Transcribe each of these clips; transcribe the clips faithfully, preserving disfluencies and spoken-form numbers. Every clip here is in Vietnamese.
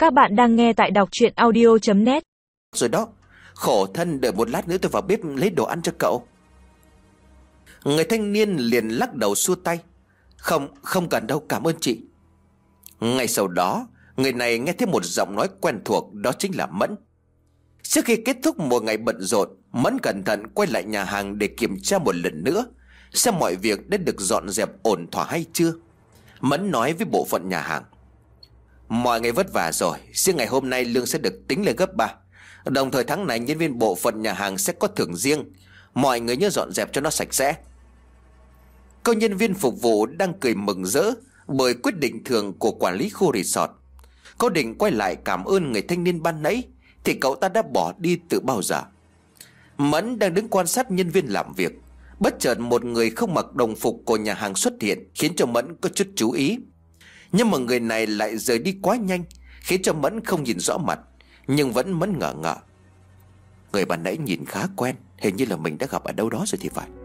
Các bạn đang nghe tại đọc truyện audio chấm net. Rồi đó, khổ thân, đợi một lát nữa tôi vào bếp lấy đồ ăn cho cậu. Người thanh niên liền lắc đầu xua tay. Không, không cần đâu, cảm ơn chị. Ngay sau đó, người này nghe thấy một giọng nói quen thuộc, đó chính là Mẫn. Trước khi kết thúc một ngày bận rộn, Mẫn cẩn thận quay lại nhà hàng để kiểm tra một lần nữa xem mọi việc đã được dọn dẹp ổn thỏa hay chưa. Mẫn nói với bộ phận nhà hàng: mọi ngày vất vả rồi, riêng ngày hôm nay lương sẽ được tính lên gấp ba. Đồng thời tháng này nhân viên bộ phận nhà hàng sẽ có thưởng riêng. Mọi người nhớ dọn dẹp cho nó sạch sẽ. Cô nhân viên phục vụ đang cười mừng rỡ bởi quyết định thưởng của quản lý khu resort. Cô định quay lại cảm ơn người thanh niên ban nãy thì cậu ta đã bỏ đi từ bao giờ. Mẫn đang đứng quan sát nhân viên làm việc, bất chợt một người không mặc đồng phục của nhà hàng xuất hiện, khiến cho Mẫn có chút chú ý. Nhưng mà người này lại rời đi quá nhanh, khiến cho Mẫn không nhìn rõ mặt, nhưng vẫn Mẫn ngờ ngợ. Người ban nãy nhìn khá quen, hình như là mình đã gặp ở đâu đó rồi thì phải.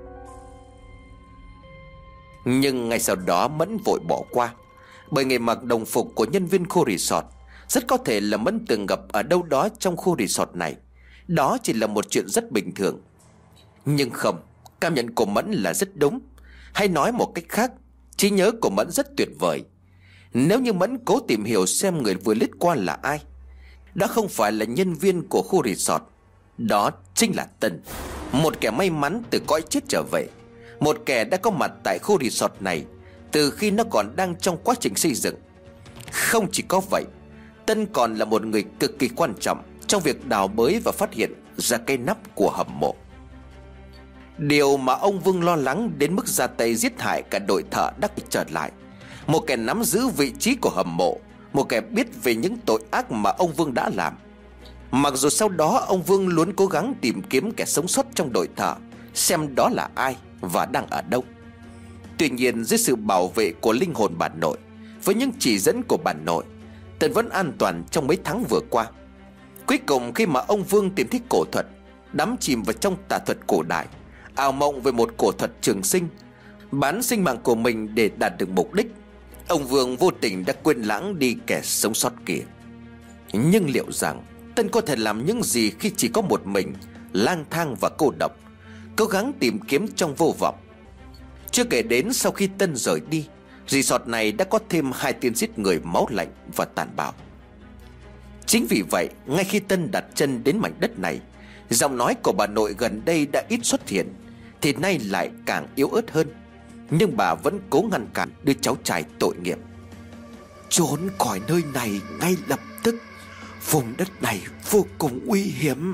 Nhưng ngay sau đó Mẫn vội bỏ qua, bởi người mặc đồng phục của nhân viên khu resort rất có thể là Mẫn từng gặp ở đâu đó trong khu resort này. Đó chỉ là một chuyện rất bình thường. Nhưng không, cảm nhận của Mẫn là rất đúng. Hay nói một cách khác, trí nhớ của Mẫn rất tuyệt vời. Nếu như Mẫn cố tìm hiểu xem người vừa lướt qua là ai, đó không phải là nhân viên của khu resort, đó chính là Tân, một kẻ may mắn từ cõi chết trở về, một kẻ đã có mặt tại khu resort này từ khi nó còn đang trong quá trình xây dựng. Không chỉ có vậy, Tân còn là một người cực kỳ quan trọng trong việc đào bới và phát hiện ra cây nắp của hầm mộ. Điều mà ông Vương lo lắng đến mức ra tay giết hại cả đội thợ đã trở lại. Một kẻ nắm giữ vị trí của hầm mộ, một kẻ biết về những tội ác mà ông Vương đã làm. Mặc dù sau đó ông Vương luôn cố gắng tìm kiếm kẻ sống sót trong đội thợ, xem đó là ai và đang ở đâu. Tuy nhiên dưới sự bảo vệ của linh hồn bà nội, với những chỉ dẫn của bà nội, Tân vẫn an toàn trong mấy tháng vừa qua. Cuối cùng khi mà ông Vương tìm thấy cổ thuật, đắm chìm vào trong tà thuật cổ đại, ảo mộng về một cổ thuật trường sinh, bán sinh mạng của mình để đạt được mục đích, ông Vương vô tình đã quên lãng đi kẻ sống sót kia. Nhưng liệu rằng Tân có thể làm những gì khi chỉ có một mình, lang thang và cô độc, cố gắng tìm kiếm trong vô vọng? Chưa kể đến sau khi Tân rời đi, resort này đã có thêm hai tên giết người máu lạnh và tàn bạo. Chính vì vậy, ngay khi Tân đặt chân đến mảnh đất này, giọng nói của bà nội gần đây đã ít xuất hiện, thì nay lại càng yếu ớt hơn. Nhưng bà vẫn cố ngăn cản đứa cháu trai tội nghiệp. Trốn khỏi nơi này ngay lập tức, vùng đất này vô cùng nguy hiểm.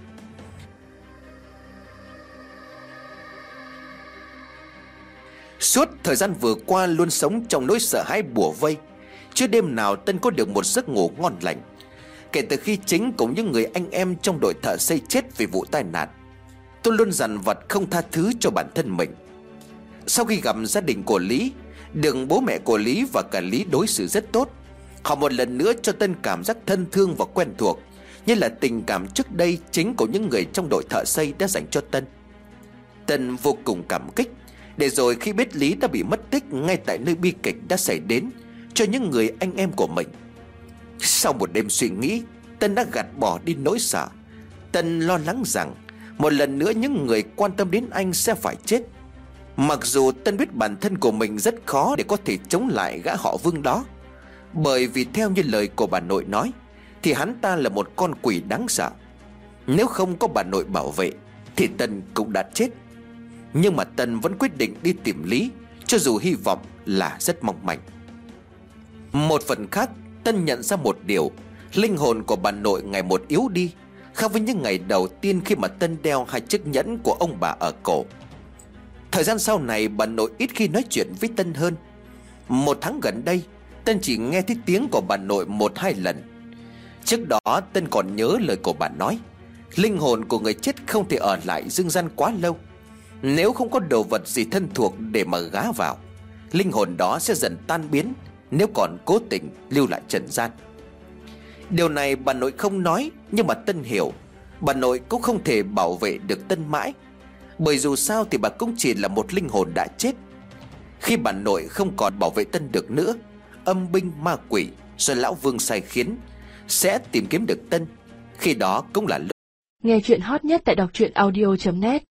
Suốt thời gian vừa qua luôn sống trong nỗi sợ hãi bủa vây, chưa đêm nào Tân có được một giấc ngủ ngon lành. Kể từ khi chính cùng những người anh em trong đội thợ xây chết vì vụ tai nạn, tôi luôn dằn vặt không tha thứ cho bản thân mình. Sau khi gặp gia đình của Lý, được bố mẹ của Lý và cả Lý đối xử rất tốt, họ một lần nữa cho Tân cảm giác thân thương và quen thuộc, như là tình cảm trước đây chính của những người trong đội thợ xây đã dành cho Tân. Tân vô cùng cảm kích. Để rồi khi biết Lý đã bị mất tích ngay tại nơi bi kịch đã xảy đến cho những người anh em của mình, sau một đêm suy nghĩ, Tân đã gạt bỏ đi nỗi sợ. Tân lo lắng rằng một lần nữa những người quan tâm đến anh sẽ phải chết. Mặc dù Tân biết bản thân của mình rất khó để có thể chống lại gã họ Vương đó, bởi vì theo như lời của bà nội nói thì hắn ta là một con quỷ đáng sợ. Nếu không có bà nội bảo vệ thì Tân cũng đã chết. Nhưng mà Tân vẫn quyết định đi tìm Lý, cho dù hy vọng là rất mong manh. Một phần khác, Tân nhận ra một điều: linh hồn của bà nội ngày một yếu đi, khác với những ngày đầu tiên khi mà Tân đeo hai chiếc nhẫn của ông bà ở cổ. Thời gian sau này bà nội ít khi nói chuyện với Tân hơn. Một tháng gần đây, Tân chỉ nghe thấy tiếng của bà nội một hai lần. Trước đó Tân còn nhớ lời của bà nói: linh hồn của người chết không thể ở lại dương gian quá lâu. Nếu không có đồ vật gì thân thuộc để mà gá vào, linh hồn đó sẽ dần tan biến nếu còn cố tình lưu lại trần gian. Điều này bà nội không nói, nhưng mà Tân hiểu. Bà nội cũng không thể bảo vệ được Tân mãi, bởi dù sao thì bà cũng chỉ là một linh hồn đã chết. Khi bà nội không còn bảo vệ Tân được nữa, âm binh ma quỷ do lão Vương sai khiến sẽ tìm kiếm được Tân. Khi đó cũng là lúc Nghe chuyện hot nhất tại đọc truyện audio chấm net.